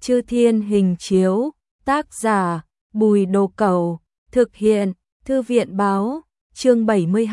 Chư Thiên Hình Chiếu, tác giả Bùi Đồ Cẩu, thực hiện Thư viện Báo, chương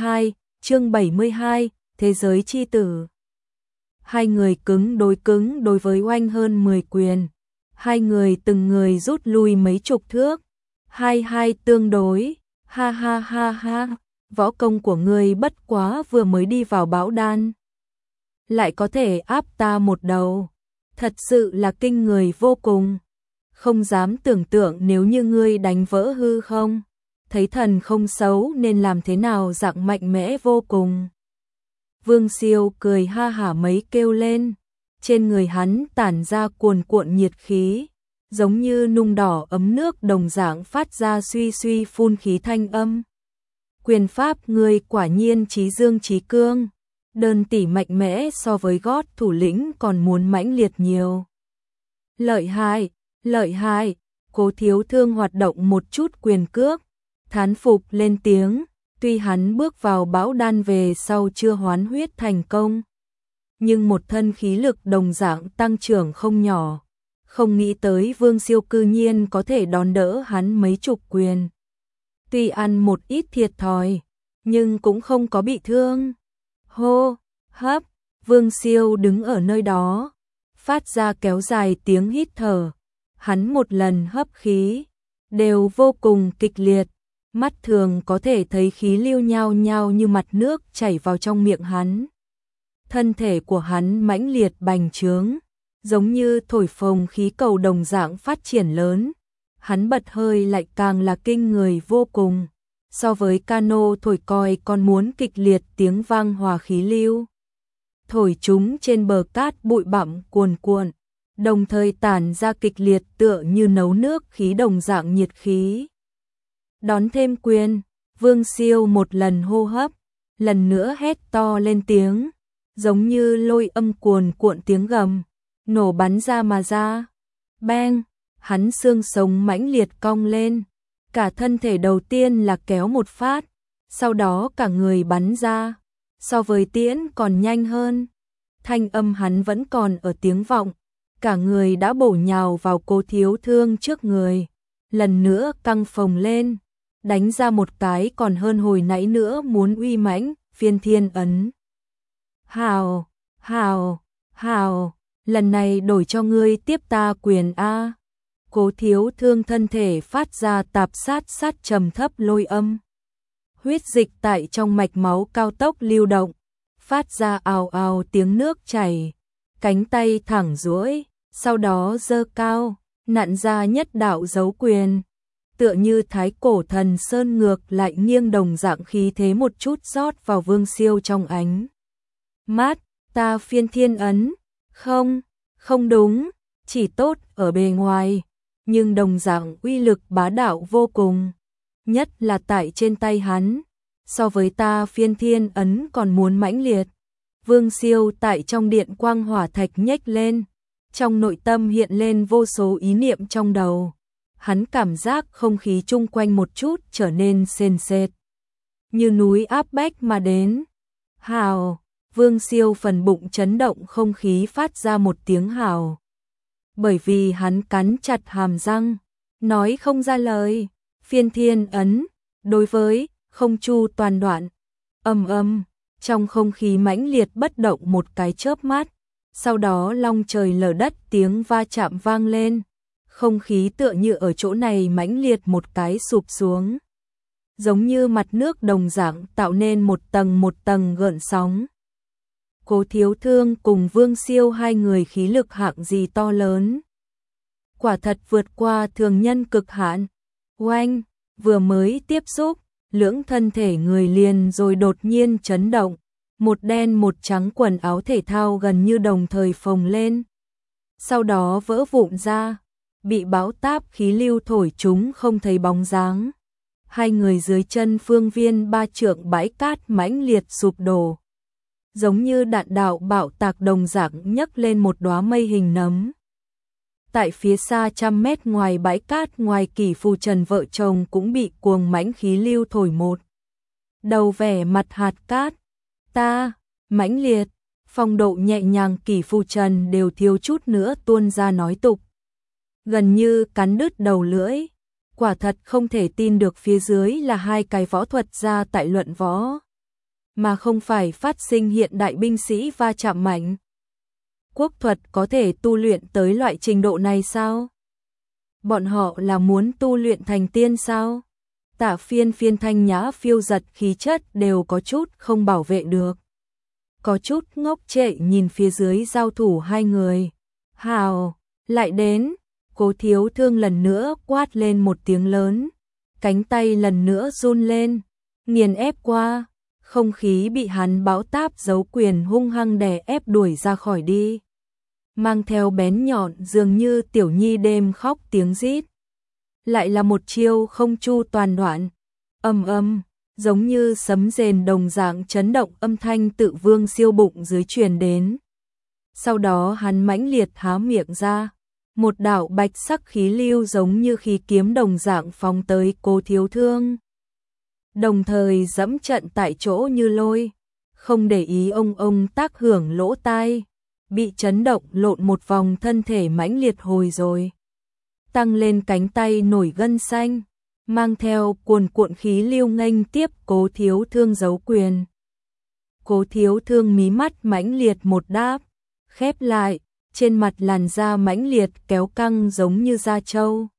72, Thế giới chi tử. Hai người cứng đối với oanh hơn 10 quyền. Hai người từng người rút lui mấy chục thước. Hai tương đối, ha ha ha ha, võ công của ngươi bất quá vừa mới đi vào bão đan. Lại có thể áp ta một đầu. Thật sự là kinh người vô cùng. Không dám tưởng tượng nếu như ngươi đánh vỡ hư không. Thấy thần không xấu nên làm thế nào dạng mạnh mẽ vô cùng. Vương Siêu cười ha hả mấy kêu lên. Trên người hắn tản ra cuồn cuộn nhiệt khí. Giống như nung đỏ ấm nước đồng dạng phát ra suy suy phun khí thanh âm. Quyền pháp ngươi quả nhiên trí dương trí cương. Đơn tỷ mạnh mẽ so với gót thủ lĩnh còn muốn mãnh liệt nhiều. Lợi hại, Cố Thiếu Thương hoạt động một chút quyền cước, thán phục lên tiếng, tuy hắn bước vào bão đan về sau chưa hoán huyết thành công. Nhưng một thân khí lực đồng dạng tăng trưởng không nhỏ, không nghĩ tới Vương Siêu cư nhiên có thể đón đỡ hắn mấy chục quyền. Tuy ăn một ít thiệt thòi, nhưng cũng không có bị thương. Hô, hấp, Vương Siêu đứng ở nơi đó, phát ra kéo dài tiếng hít thở. Hắn một lần hấp khí, đều vô cùng kịch liệt, mắt thường có thể thấy khí lưu nhao nhao như mặt nước chảy vào trong miệng hắn. Thân thể của hắn mãnh liệt bành trướng, giống như thổi phồng khí cầu đồng dạng phát triển lớn. Hắn bật hơi lại càng là kinh người vô cùng. So với cano thổi còi còn muốn kịch liệt tiếng vang hòa khí lưu. Thổi chúng trên bờ cát bụi bặm cuồn cuộn, đồng thời tản ra kịch liệt tựa như nấu nước khí đồng dạng nhiệt khí. Đón thêm quyền, Vương Siêu một lần hô hấp, lần nữa hét to lên tiếng, giống như lôi âm cuồn cuộn tiếng gầm, nổ bắn ra mà ra. Bang, hắn xương sống mãnh liệt cong lên. Cả thân thể đầu tiên là kéo một phát, sau đó cả người bắn ra, so với tiễn còn nhanh hơn. Thanh âm hắn vẫn còn ở tiếng vọng, cả người đã bổ nhào vào Cố Thiếu Thương trước người, lần nữa căng phồng lên, đánh ra một cái còn hơn hồi nãy nữa muốn uy mãnh, Phiên Thiên Ấn. Hào, lần này đổi cho ngươi tiếp ta quyền A. Cố Thiếu Thương thân thể phát ra tạp sát trầm thấp lôi âm. Huyết dịch tại trong mạch máu cao tốc lưu động, phát ra ào ào tiếng nước chảy. Cánh tay thẳng duỗi, sau đó giơ cao, nặn ra nhất đạo dấu quyền. Tựa như thái cổ thần sơn ngược lại nghiêng đồng dạng khí thế một chút rót vào Vương Siêu trong ánh mắt. Ta Phiên Thiên Ấn, không đúng, chỉ tốt ở bề ngoài. Nhưng đồng dạng uy lực bá đạo vô cùng, nhất là tại trên tay hắn, so với ta Phiên Thiên Ấn còn muốn mãnh liệt. Vương Siêu tại trong điện quang hỏa thạch nhếch lên, trong nội tâm hiện lên vô số ý niệm trong đầu. Hắn cảm giác không khí chung quanh một chút trở nên sền sệt, như núi áp bách mà đến. Hào, Vương Siêu phần bụng chấn động, không khí phát ra một tiếng hào. Bởi vì hắn cắn chặt hàm răng, nói không ra lời. Phiên Thiên Ấn, đối với không chu toàn đoạn. Âm, trong không khí mãnh liệt bất động một cái chớp mắt, sau đó long trời lở đất tiếng va chạm vang lên. Không khí tựa như ở chỗ này mãnh liệt một cái sụp xuống, giống như mặt nước đồng dạng tạo nên một tầng gợn sóng. Cố Thiếu Thương cùng Vương Siêu hai người khí lực hạng gì to lớn, quả thật vượt qua thường nhân cực hạn. Oanh, vừa mới tiếp xúc, lưỡng thân thể người liền rồi đột nhiên chấn động, một đen một trắng quần áo thể thao gần như đồng thời phồng lên, sau đó vỡ vụn ra, bị bão táp khí lưu thổi chúng không thấy bóng dáng. Hai người dưới chân phương viên 3 trượng bãi cát mãnh liệt sụp đổ, giống như đạn đạo bạo tạc đồng dạng nhấc lên một đóa mây hình nấm. Tại phía xa 100 mét ngoài bãi cát, ngoài Kỷ Phù Trần vợ chồng cũng bị cuồng mãnh khí lưu thổi một đầu vẻ mặt hạt cát. Ta, mãnh liệt, phong độ nhẹ nhàng Kỷ Phù Trần đều thiếu chút nữa tuôn ra nói tục. gần như cắn đứt đầu lưỡi. Quả thật không thể tin được phía dưới là hai cái võ thuật gia tại luận võ, mà không phải phát sinh hiện đại binh sĩ va chạm mạnh. Quốc thuật có thể tu luyện tới loại trình độ này sao? Bọn họ là muốn tu luyện thành tiên sao? Tạ Phiên Phiên thanh nhã phiêu giật khí chất đều có chút không bảo vệ được. Có chút ngốc trệ nhìn phía dưới giao thủ hai người. Hào, lại đến, Cố Thiếu Thương lần nữa quát lên một tiếng lớn. Cánh tay lần nữa run lên, nghiền ép qua. Không khí bị hắn bão táp giấu quyền hung hăng đè ép đuổi ra khỏi đi. Mang theo bén nhọn dường như tiểu nhi đêm khóc tiếng rít. Lại là một chiêu không chu toàn đoạn. Ầm ầm, giống như sấm rền đồng dạng chấn động âm thanh tự Vương Siêu bụng dưới truyền đến. Sau đó hắn mãnh liệt há miệng ra, một đạo bạch sắc khí lưu giống như khí kiếm đồng dạng phóng tới Cố Thiếu Thương. Đồng thời dẫm trận tại chỗ như lôi, không để ý ông tác hưởng lỗ tai, bị chấn động lộn một vòng thân thể mãnh liệt hồi rồi. Tăng lên cánh tay nổi gân xanh, mang theo cuồn cuộn khí lưu nghênh tiếp Cố Thiếu Thương giấu quyền. Cố Thiếu Thương mí mắt mãnh liệt một đáp, khép lại, trên mặt làn da mãnh liệt kéo căng giống như da trâu.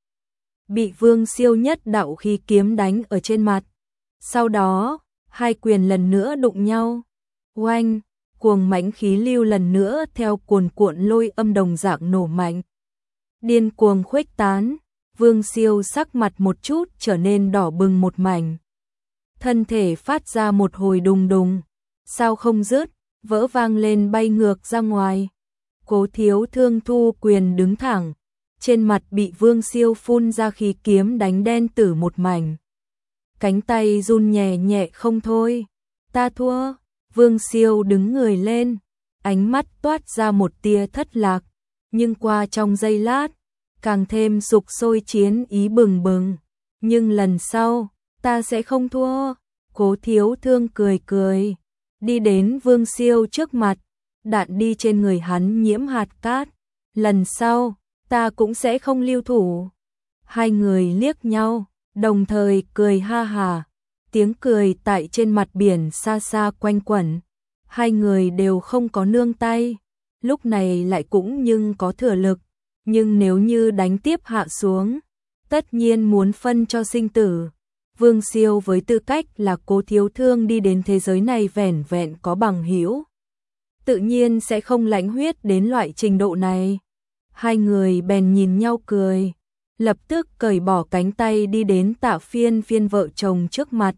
Bị Vương Siêu nhất đạo khí kiếm đánh ở trên mặt. Sau đó, hai quyền lần nữa đụng nhau. Oanh, cuồng mãnh khí lưu lần nữa theo cuồn cuộn lôi âm đồng dạng nổ mạnh. Điên cuồng khuếch tán, Vương Siêu sắc mặt một chút trở nên đỏ bừng một mảnh. Thân thể phát ra một hồi đùng đùng, sao không dứt, vỡ vang lên bay ngược ra ngoài. Cố Thiếu Thương thu quyền đứng thẳng, trên mặt bị Vương Siêu phun ra khí kiếm đánh đen tử một mảnh. Cánh tay run nhẹ nhẹ không thôi. Ta thua. Vương Siêu đứng người lên, ánh mắt toát ra một tia thất lạc, nhưng qua trong giây lát, càng thêm sục sôi chiến ý bừng bừng. Nhưng lần sau, ta sẽ không thua. Cố Thiếu Thương cười cười, đi đến Vương Siêu trước mặt, đạn đi trên người hắn nhiễm hạt cát. Lần sau, ta cũng sẽ không lưu thủ. Hai người liếc nhau, đồng thời cười ha hà. Tiếng cười tại trên mặt biển xa xa quanh quẩn. Hai người đều không có nương tay, lúc này lại cũng nhưng có thừa lực. Nhưng nếu như đánh tiếp hạ xuống, tất nhiên muốn phân cho sinh tử. Vương Siêu với tư cách là Cố Thiếu Thương đi đến thế giới này vẻn vẹn có bằng hữu, tự nhiên sẽ không lãnh huyết đến loại trình độ này. Hai người bèn nhìn nhau cười, lập tức cởi bỏ cánh tay đi đến Tạ Phiên Phiên vợ chồng trước mặt.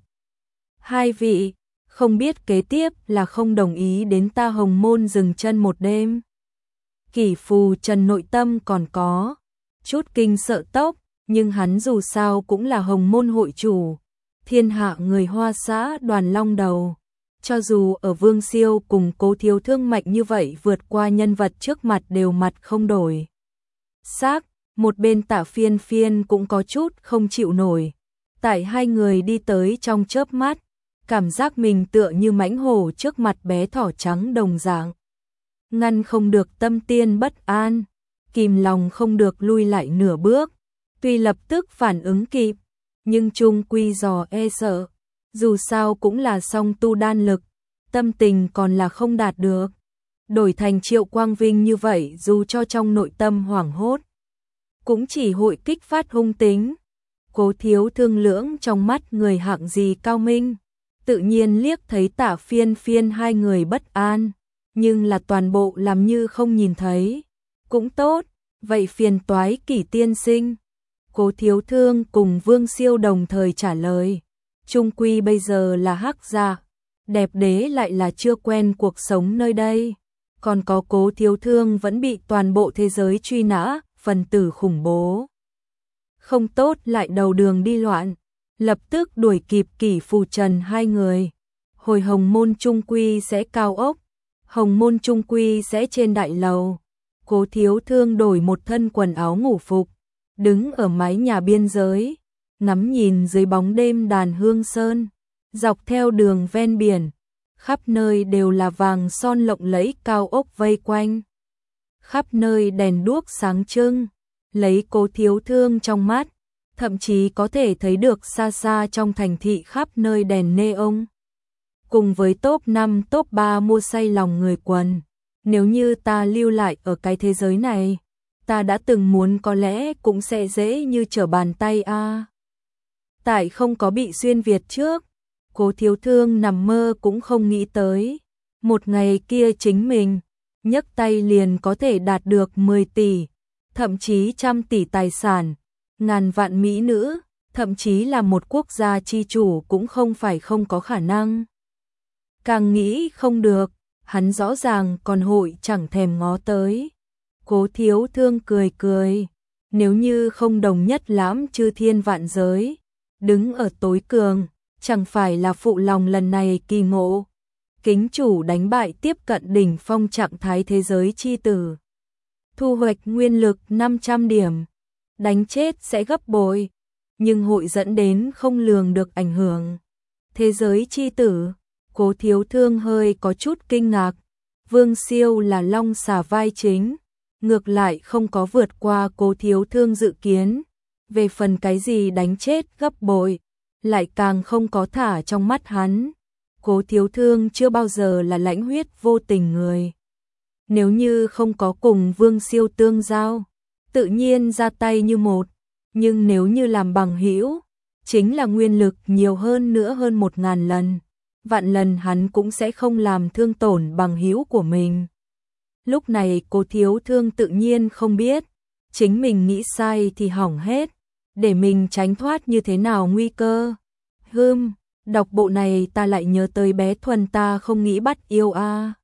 Hai vị, không biết kế tiếp là không đồng ý đến ta Hồng Môn dừng chân một đêm. Kỷ Phù Trần nội tâm còn có chút kinh sợ tốc, nhưng hắn dù sao cũng là Hồng Môn hội chủ, thiên hạ người Hoa xã Đoàn Long đầu. Cho dù ở Vương Siêu cùng Cố Thiếu Thương mạnh như vậy vượt qua nhân vật trước mặt đều mặt không đổi sắc, một bên Tạ Phiên Phiên cũng có chút không chịu nổi. Tại hai người đi tới trong chớp mắt, cảm giác mình tựa như mãnh hổ trước mặt bé thỏ trắng đồng dạng. Ngăn không được tâm tiên bất an, kìm lòng không được lui lại nửa bước. Tuy lập tức phản ứng kịp, nhưng chung quy dò e sợ. Dù sao cũng là song tu đan lực, tâm tình còn là không đạt được. Đổi thành Triệu Quang Vinh như vậy dù cho trong nội tâm hoảng hốt, cũng chỉ hội kích phát hung tính. Cố Thiếu Thương lưỡng trong mắt người hạng gì cao minh, tự nhiên liếc thấy Tạ Phiên Phiên hai người bất an, nhưng là toàn bộ làm như không nhìn thấy. Cũng tốt, vậy phiền toái Kỷ tiên sinh. Cố Thiếu Thương cùng Vương Siêu đồng thời trả lời. Trung quy bây giờ là hắc gia, đẹp đế lại là chưa quen cuộc sống nơi đây. Còn có Cố Thiếu Thương vẫn bị toàn bộ thế giới truy nã, phần tử khủng bố. Không tốt lại đầu đường đi loạn, lập tức đuổi kịp Kỷ Phù Trần hai người. Hồi Hồng Môn trung quy sẽ cao ốc, Hồng Môn trung quy sẽ trên đại lầu. Cố Thiếu Thương đổi một thân quần áo ngủ phục, đứng ở mái nhà biên giới, ngắm nhìn dưới bóng đêm đàn hương sơn, dọc theo đường ven biển, khắp nơi đều là vàng son lộng lẫy cao ốc vây quanh. Khắp nơi đèn đuốc sáng trưng, lấy Cố Thiếu Thương trong mắt, thậm chí có thể thấy được xa xa trong thành thị khắp nơi đèn neon. Cùng với top 5 top 3 mua say lòng người quần, nếu như ta lưu lại ở cái thế giới này, ta đã từng muốn có lẽ cũng sẽ dễ như trở bàn tay a. Tại không có bị xuyên Việt trước, Cố Thiếu Thương nằm mơ cũng không nghĩ tới. Một ngày kia chính mình, nhấc tay liền có thể đạt được 10 tỷ, thậm chí trăm tỷ tài sản, ngàn vạn mỹ nữ, thậm chí là một quốc gia chi chủ cũng không phải không có khả năng. Càng nghĩ không được, hắn rõ ràng còn hội chẳng thèm ngó tới. Cố Thiếu Thương cười cười, nếu như không đồng nhất lãm chư thiên vạn giới, đứng ở tối cường, chẳng phải là phụ lòng lần này kỳ ngộ. Kính chủ đánh bại tiếp cận đỉnh phong trạng thái thế giới chi tử. Thu hoạch nguyên lực 500 điểm, đánh chết sẽ gấp bội, nhưng hội dẫn đến không lường được ảnh hưởng. Thế giới chi tử, Cố Thiếu Thương hơi có chút kinh ngạc, Vương Siêu là long xà vai chính, ngược lại không có vượt qua Cố Thiếu Thương dự kiến, về phần cái gì đánh chết gấp bội, lại càng không có thả trong mắt hắn. Cố Thiếu Thương chưa bao giờ là lãnh huyết vô tình người. Nếu như không có cùng Vương Siêu tương giao, tự nhiên ra tay như một, nhưng nếu như làm bằng hữu, chính là nguyên lực nhiều hơn nữa hơn 1000 lần, vạn lần hắn cũng sẽ không làm thương tổn bằng hữu của mình. Lúc này Cố Thiếu Thương tự nhiên không biết, chính mình nghĩ sai thì hỏng hết, để mình tránh thoát như thế nào nguy cơ. Đọc bộ này ta lại nhớ tới bé Thuần ta không nghĩ bắt yêu a.